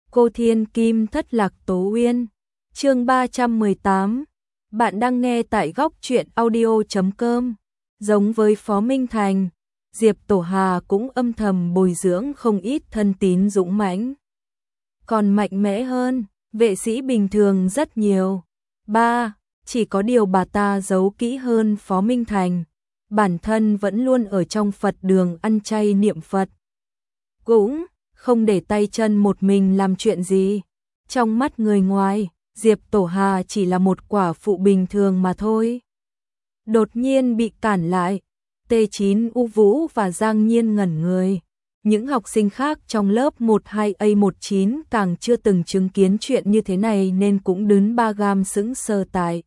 Cô Thiên Kim thất lạc Tố Uyên. Chương 318. Bạn đang nghe tại góc truyện audio.com. Giống với Phó Minh Thành, Diệp Tổ Hà cũng âm thầm bồi dưỡng không ít thân tín dũng mãnh. Còn mạnh mẽ hơn, vệ sĩ bình thường rất nhiều. Chỉ có điều bà ta giấu kỹ hơn Phó Minh Thành. Bản thân vẫn luôn ở trong Phật đường ăn chay niệm Phật. Cũng không để tay chân một mình làm chuyện gì. Trong mắt người ngoài, Diệp Tổ Hà chỉ là một quả phụ bình thường mà thôi. Đột nhiên bị cản lại, T9 U Vũ và Giang Nhiên ngẩn người. Những học sinh khác trong lớp 12A19 càng chưa từng chứng kiến chuyện như thế này nên cũng đứng ba gam sững sờ tại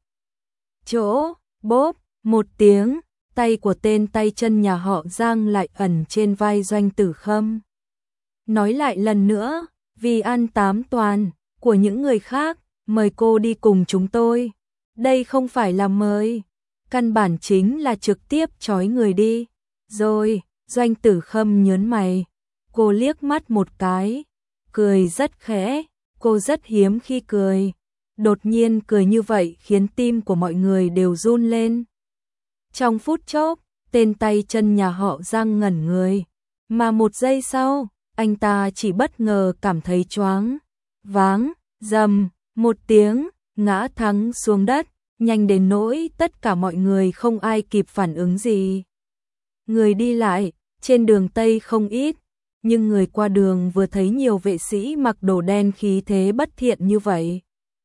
chỗ. Bốp, một tiếng, tay của tên tay chân nhà họ Giang lại ẩn trên vai Doanh Tử Khâm. Nói lại lần nữa, vì an tám toàn của những người khác, mời cô đi cùng chúng tôi. Đây không phải là mời, căn bản chính là trực tiếp trói người đi. Rồi, Doanh Tử Khâm nhớn mày, cô liếc mắt một cái, cười rất khẽ, cô rất hiếm khi cười. Đột nhiên cười như vậy khiến tim của mọi người đều run lên. Trong phút chốc, tên tay chân nhà họ Giang ngẩn người, mà một giây sau, anh ta chỉ bất ngờ cảm thấy choáng váng, rầm một tiếng, ngã thẳng xuống đất, nhanh đến nỗi tất cả mọi người không ai kịp phản ứng gì. Người đi lại, trên đường Tây không ít, nhưng người qua đường vừa thấy nhiều vệ sĩ mặc đồ đen khí thế bất thiện như vậy.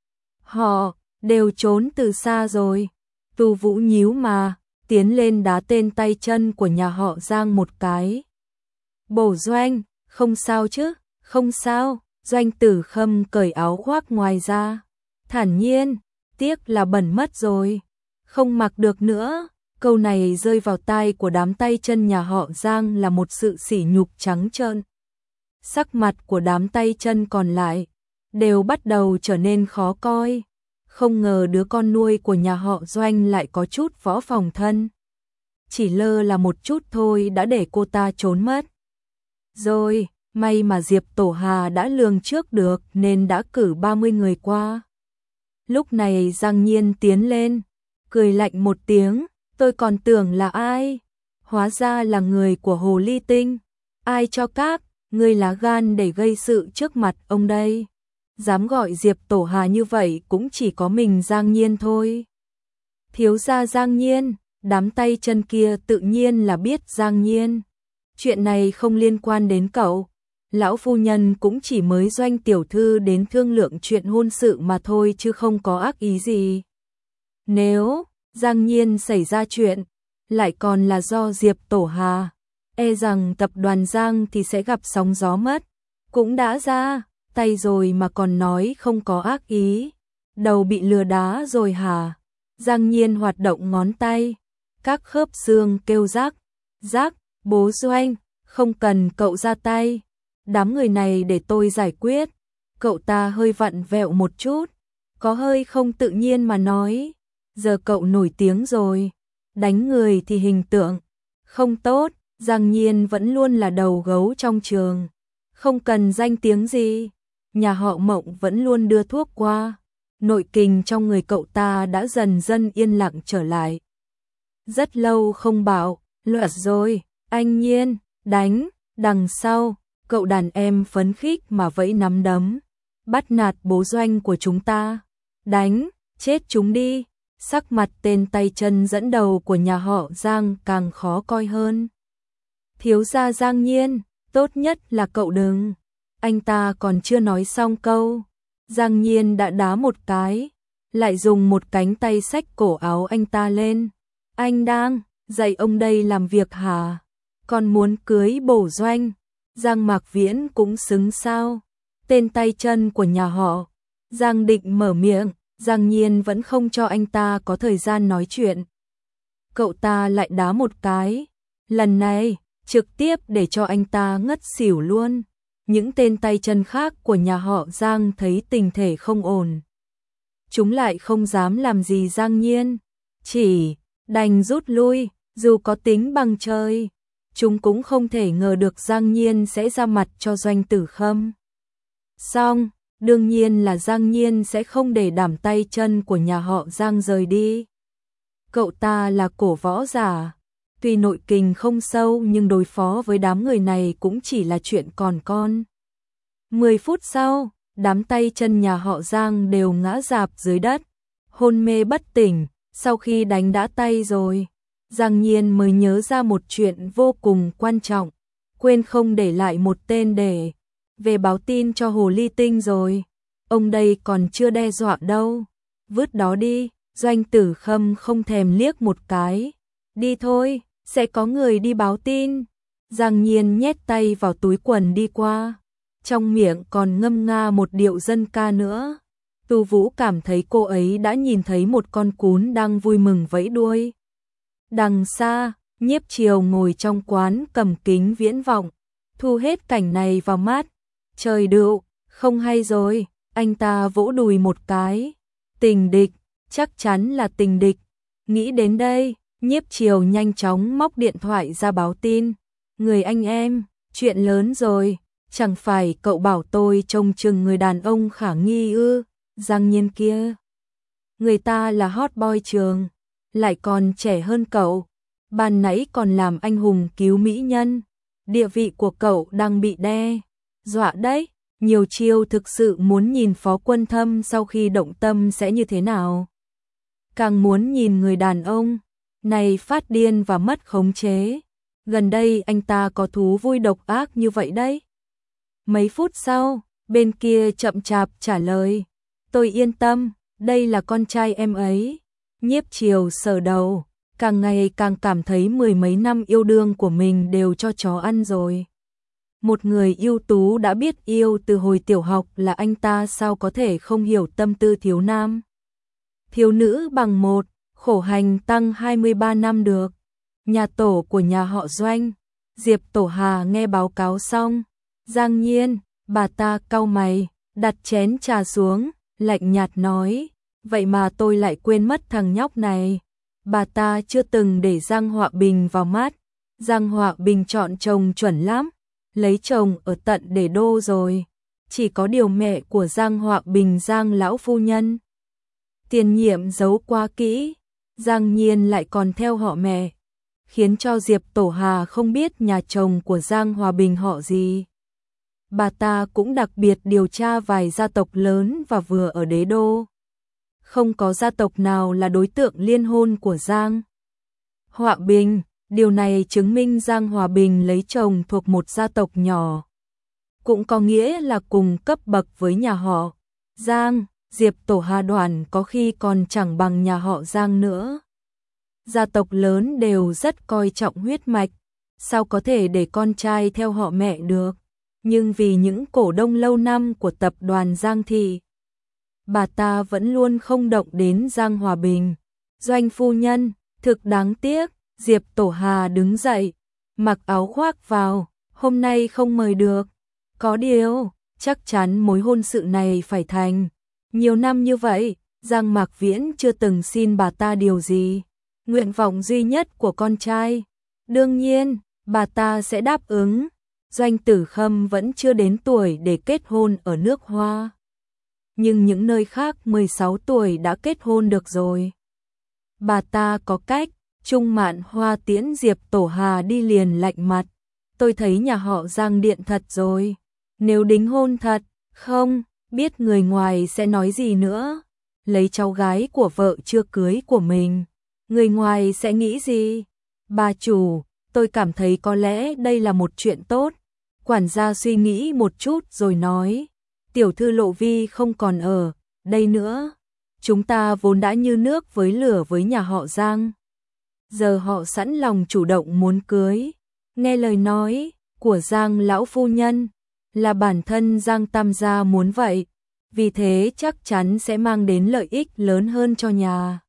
Họ đều trốn từ xa rồi. Tu Vũ nhíu mà, tiến lên đá tên tay chân của nhà họ Giang một cái. Bổ Doanh, không sao chứ, không sao. Doanh Tử Khâm cởi áo khoác ngoài ra, thản nhiên, tiếc là bẩn mất rồi, không mặc được nữa. Câu này rơi vào tai của đám tay chân nhà họ Giang là một sự sỉ nhục trắng trợn. Sắc mặt của đám tay chân còn lại đều bắt đầu trở nên khó coi. Không ngờ đứa con nuôi của nhà họ Doanh lại có chút võ phòng thân. Chỉ lơ là một chút thôi đã để cô ta trốn mất. Rồi, may mà Diệp Tổ Hà đã lường trước được nên đã cử 30 người qua. Lúc này Giang Nhiên tiến lên, cười lạnh một tiếng, tôi còn tưởng là ai? Hóa ra là người của Hồ Ly Tinh. Ai cho các ngươi lá gan để gây sự trước mặt ông đây? Dám gọi Diệp Tổ Hà như vậy cũng chỉ có mình Giang Nhiên thôi. Thiếu gia Giang Nhiên, đám tay chân kia tự nhiên là biết Giang Nhiên. Chuyện này không liên quan đến cậu. Lão phu nhân cũng chỉ mới Doanh tiểu thư đến thương lượng chuyện hôn sự mà thôi chứ không có ác ý gì. Nếu Giang Nhiên xảy ra chuyện, lại còn là do Diệp Tổ Hà, e rằng tập đoàn Giang thì sẽ gặp sóng gió mất. Cũng đã ra tay rồi mà còn nói không có ác ý. Đầu bị lừa đá rồi hả? Giang Nhiên hoạt động ngón tay, các khớp xương kêu rắc, rắc. Bố Doanh, không cần cậu ra tay. Đám người này để tôi giải quyết. Cậu ta hơi vặn vẹo một chút, có hơi không tự nhiên mà nói. Giờ cậu nổi tiếng rồi, đánh người thì hình tượng không tốt. Giang Nhiên vẫn luôn là đầu gấu trong trường, không cần danh tiếng gì. Nhà họ Mộng vẫn luôn đưa thuốc qua. Nội kình trong người cậu ta đã dần dần yên lặng trở lại. Rất lâu không bảo loạt rồi. Anh Nhiên, đánh. Đằng sau, cậu đàn em phấn khích mà vẫy nắm đấm. Bắt nạt bố Doanh của chúng ta. Đánh, chết chúng đi. Sắc mặt tên tay chân dẫn đầu của nhà họ Giang càng khó coi hơn. Thiếu gia Giang Nhiên, tốt nhất là cậu đừng. Anh ta còn chưa nói xong câu, Giang Nhiên đã đá một cái, lại dùng một cánh tay xách cổ áo anh ta lên. Anh đang dạy ông đây làm việc hả? Còn muốn cưới bổ Doanh? Giang Mạc Viễn cũng xứng sao? Tên tay chân của nhà họ Giang định mở miệng, Giang Nhiên vẫn không cho anh ta có thời gian nói chuyện. Cậu ta lại đá một cái, lần này trực tiếp để cho anh ta ngất xỉu luôn. Những tên tay chân khác của nhà họ Giang thấy tình thể không ổn, chúng lại không dám làm gì Giang Nhiên, chỉ đành rút lui. Dù có tính bằng trời, chúng cũng không thể ngờ được Giang Nhiên sẽ ra mặt cho Doanh Tử Khâm. xong, đương nhiên là Giang Nhiên sẽ không để đảm tay chân của nhà họ Giang rời đi. Cậu ta là cổ võ giả, tuy nội kình không sâu nhưng đối phó với đám người này cũng chỉ là chuyện còn con. 10 phút sau, đám tay chân nhà họ Giang đều ngã rạp dưới đất, hôn mê bất tỉnh. Sau khi đánh đã tay rồi, Giang Nhiên mới nhớ ra một chuyện vô cùng quan trọng, quên không để lại một tên để về báo tin cho Hồ Ly Tinh rồi. Ông đây còn chưa đe dọa đâu. Vứt đó đi. Doanh Tử Khâm không thèm liếc một cái. Đi thôi, sẽ có người đi báo tin. Giang Nhiên nhét tay vào túi quần đi qua, trong miệng còn ngâm nga một điệu dân ca nữa. Tu Vũ cảm thấy cô ấy đã nhìn thấy một con cún đang vui mừng vẫy đuôi. Đằng xa, Nhiếp Triều ngồi trong quán cầm kính viễn vọng, thu hết cảnh này vào mắt. Trời đựu, không hay rồi, anh ta vỗ đùi một cái. Tình địch, chắc chắn là tình địch. Nghĩ đến đây, Nhiếp Triều nhanh chóng móc điện thoại ra báo tin. Người anh em, chuyện lớn rồi, chẳng phải cậu bảo tôi trông chừng người đàn ông khả nghi ư? Giang Nhiên kia, người ta là hot boy trường, lại còn trẻ hơn cậu, ban nãy còn làm anh hùng cứu mỹ nhân, địa vị của cậu đang bị đe dọa đấy. Nhiều chiêu, thực sự muốn nhìn Phó Quân Thâm sau khi động tâm sẽ như thế nào. Càng muốn nhìn người đàn ông này phát điên và mất khống chế. Gần đây anh ta có thú vui độc ác như vậy đấy. Mấy phút sau, bên kia chậm chạp trả lời. Tôi yên tâm, đây là con trai em ấy. Nhiếp Triều sờ đầu, càng ngày càng cảm thấy 10 mấy năm yêu đương của mình đều cho chó ăn rồi. Một người ưu tú đã biết yêu từ hồi tiểu học là anh ta sao có thể không hiểu tâm tư thiếu nam. Thiếu nữ bằng một, khổ hành tăng 23 năm được. Nhà tổ của nhà họ Doanh, Diệp Tổ Hà nghe báo cáo xong. Giang Nhiên, bà ta cau mày, đặt chén trà xuống, lạnh nhạt nói, vậy mà tôi lại quên mất thằng nhóc này. Bà ta chưa từng để Giang Họa Bình vào mắt. Giang Họa Bình chọn chồng chuẩn lắm, lấy chồng ở tận Đế Đô rồi. Chỉ có điều mẹ của Giang Họa Bình, Giang lão phu nhân tiền nhiệm giấu quá kỹ, Giang Nhiên lại còn theo họ mẹ, khiến cho Diệp Tổ Hà không biết nhà chồng của Giang Hòa Bình họ gì. Bà ta cũng đặc biệt điều tra vài gia tộc lớn và vừa ở Đế Đô. Không có gia tộc nào là đối tượng liên hôn của Giang Họa Bình, điều này chứng minh Giang Hòa Bình lấy chồng thuộc một gia tộc nhỏ. Cũng có nghĩa là cùng cấp bậc với nhà họ Giang. Diệp Tổ Hà đoàn có khi còn chẳng bằng nhà họ Giang nữa. Gia tộc lớn đều rất coi trọng huyết mạch, sao có thể để con trai theo họ mẹ được. Nhưng vì những cổ đông lâu năm của tập đoàn Giang Thị, bà ta vẫn luôn không động đến Giang Hòa Bình. Doanh phu nhân, thực đáng tiếc. Diệp Tổ Hà đứng dậy, mặc áo khoác vào, hôm nay không mời được. Có điều, chắc chắn mối hôn sự này phải thành. Nhiều năm như vậy, Giang Mạc Viễn chưa từng xin bà ta điều gì. Nguyện vọng duy nhất của con trai, đương nhiên, bà ta sẽ đáp ứng. Doanh Tử Khâm vẫn chưa đến tuổi để kết hôn ở nước Hoa. Nhưng những nơi khác 16 tuổi đã kết hôn được rồi. Bà ta có cách. Trung Mạn Hoa tiễn Diệp Tổ Hà đi liền lạnh mặt. Tôi thấy nhà họ Giang điện thật rồi. Nếu đính hôn thật, không biết người ngoài sẽ nói gì nữa. Lấy cháu gái của vợ chưa cưới của mình, người ngoài sẽ nghĩ gì? Bà chủ, tôi cảm thấy có lẽ đây là một chuyện tốt. Quản gia suy nghĩ một chút rồi nói, tiểu thư Lộ Vi không còn ở đây nữa. Chúng ta vốn đã như nước với lửa với nhà họ Giang. Giờ họ sẵn lòng chủ động muốn cưới. Nghe lời nói của Giang lão phu nhân là bản thân Giang Tam gia muốn vậy. Vì thế chắc chắn sẽ mang đến lợi ích lớn hơn cho nhà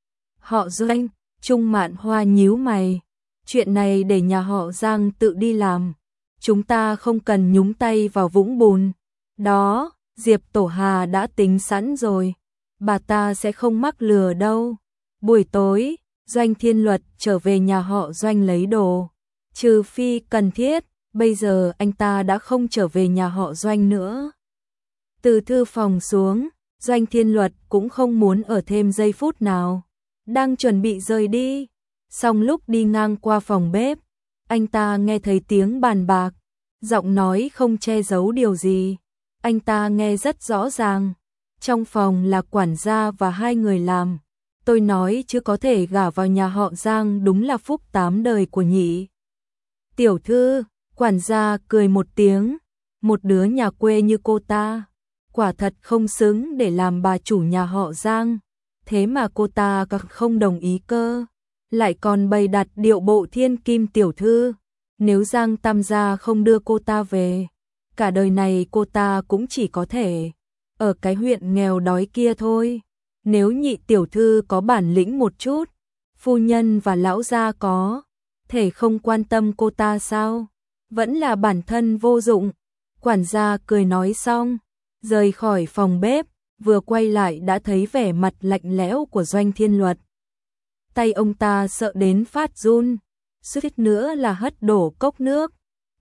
họ Doanh. Trung Mạn Hoa nhíu mày. Chuyện này để nhà họ Giang tự đi làm. Chúng ta không cần nhúng tay vào vũng bùn. Đó, Diệp Tổ Hà đã tính sẵn rồi. Bà ta sẽ không mắc lừa đâu. Buổi tối, Doanh Thiên Luật trở về nhà họ Doanh lấy đồ. Trừ phi cần thiết, bây giờ anh ta đã không trở về nhà họ Doanh nữa. Từ thư phòng xuống, Doanh Thiên Luật cũng không muốn ở thêm giây phút nào. Đang chuẩn bị rời đi. Xong lúc đi ngang qua phòng bếp, anh ta nghe thấy tiếng bàn bạc. Giọng nói không che giấu điều gì. Anh ta nghe rất rõ ràng. Trong phòng là quản gia và hai người làm. Tôi nói chứ có thể gả vào nhà họ Giang đúng là phúc 8 đời của nhị tiểu thư. Quản gia cười một tiếng. Một đứa nhà quê như cô ta, quả thật không xứng để làm bà chủ nhà họ Giang. Thế mà cô ta không đồng ý cơ. Lại còn bày đặt điệu bộ thiên kim tiểu thư. Nếu Giang Tam gia không đưa cô ta về, cả đời này cô ta cũng chỉ có thể ở cái huyện nghèo đói kia thôi. Nếu nhị tiểu thư có bản lĩnh một chút, phu nhân và lão gia có thể không quan tâm cô ta sao? Vẫn là bản thân vô dụng. Quản gia cười nói xong, rời khỏi phòng bếp, vừa quay lại đã thấy vẻ mặt lạnh lẽo của Doanh Thiên Luật. Tay ông ta sợ đến phát run, suýt nữa là hất đổ cốc nước.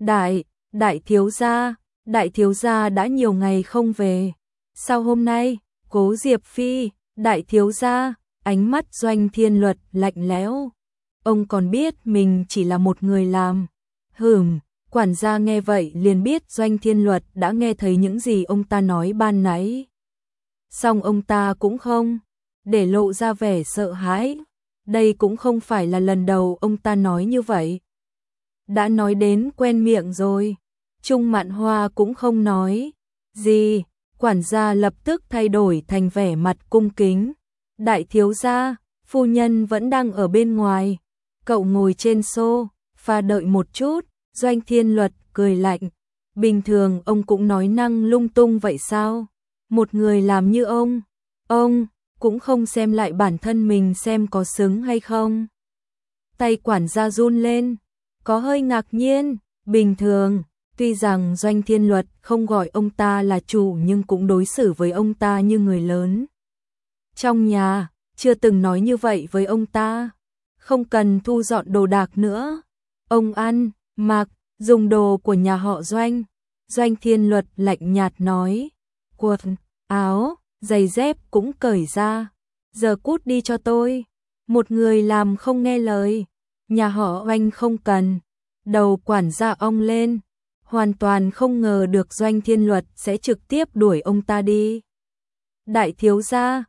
Đại thiếu gia đã nhiều ngày không về. Sao hôm nay, Cố Diệp Phi, đại thiếu gia, ánh mắt Doanh Thiên Luật lạnh lẽo. Ông còn biết mình chỉ là một người làm. Quản gia nghe vậy liền biết Doanh Thiên Luật đã nghe thấy những gì ông ta nói ban nãy. Song ông ta cũng không để lộ ra vẻ sợ hãi. Đây cũng không phải là lần đầu ông ta nói như vậy. Đã nói đến quen miệng rồi. Trung Mạn Hoa cũng không nói gì. Quản gia lập tức thay đổi thành vẻ mặt cung kính. Đại thiếu gia, phu nhân vẫn đang ở bên ngoài. Cậu ngồi trên sofa đợi một chút. Doanh Thiên Luật cười lạnh. Bình thường ông cũng nói năng lung tung vậy sao? Một người làm như ông cũng không xem lại bản thân mình xem có xứng hay không. Tay quản gia run lên, có hơi ngạc nhiên. Bình thường, tuy rằng Doanh Thiên Luật không gọi ông ta là chủ nhưng cũng đối xử với ông ta như người lớn. Trong nhà, chưa từng nói như vậy với ông ta. Không cần thu dọn đồ đạc nữa. Ông ăn, mặc, dùng đồ của nhà họ Doanh. Doanh Thiên Luật lạnh nhạt nói. Quần áo, giày dép cũng cởi ra. Giờ cút đi cho tôi. Một người làm không nghe lời. Nhà họ Oanh không cần. Đầu quản gia ong lên. Hoàn toàn không ngờ được Doanh Thiên Luật sẽ trực tiếp đuổi ông ta đi. Đại thiếu gia,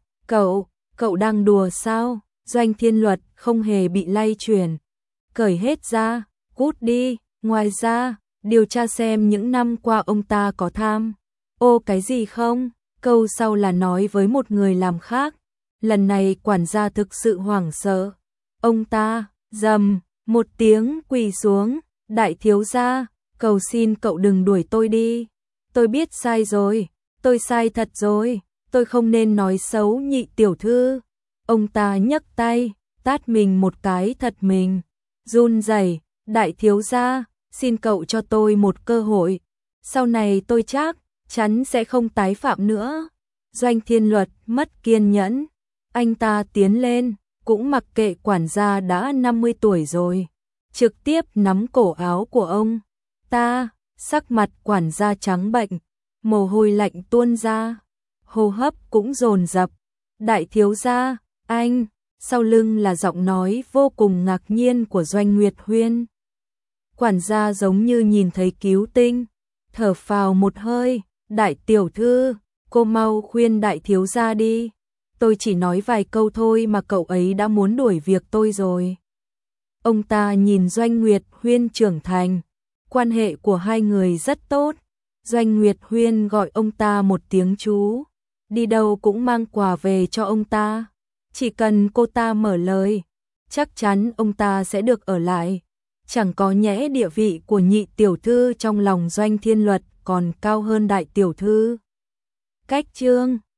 cậu đang đùa sao? Doanh Thiên Luật không hề bị lay chuyển. Cởi hết ra, cút đi. Ngoài ra, điều tra xem những năm qua ông ta có tham ô cái gì không? Câu sau là nói với một người làm khác. Lần này quản gia thực sự hoảng sợ. Ông ta, rầm, một tiếng quỳ xuống. Đại thiếu gia, cầu xin cậu đừng đuổi tôi đi. Tôi biết sai rồi, tôi sai thật rồi. Tôi không nên nói xấu nhị tiểu thư. Ông ta nhấc tay, tát mình một cái thật mình. Run rẩy. Đại thiếu gia, xin cậu cho tôi một cơ hội. Sau này tôi chắc chắn sẽ không tái phạm nữa. Doanh Thiên Luật mất kiên nhẫn. Anh ta tiến lên, cũng mặc kệ quản gia đã 50 tuổi rồi. Trực tiếp nắm cổ áo của ông ta. Sắc mặt quản gia trắng bệnh, mồ hôi lạnh tuôn ra, hô hấp cũng dồn dập. Đại thiếu gia, anh. Sau lưng là giọng nói vô cùng ngạc nhiên của Doanh Nguyệt Huyên. Quản gia giống như nhìn thấy cứu tinh, thở phào một hơi. Đại tiểu thư, cô mau khuyên đại thiếu gia đi. Tôi chỉ nói vài câu thôi mà cậu ấy đã muốn đuổi việc tôi rồi. Ông ta nhìn Doanh Nguyệt Huyên trưởng thành, quan hệ của hai người rất tốt. Doanh Nguyệt Huyên gọi ông ta một tiếng chú, đi đâu cũng mang quà về cho ông ta. Chỉ cần cô ta mở lời, chắc chắn ông ta sẽ được ở lại. Chẳng có nhẽ địa vị của nhị tiểu thư trong lòng Doanh Thiên Luật còn cao hơn đại tiểu thư. Cách chương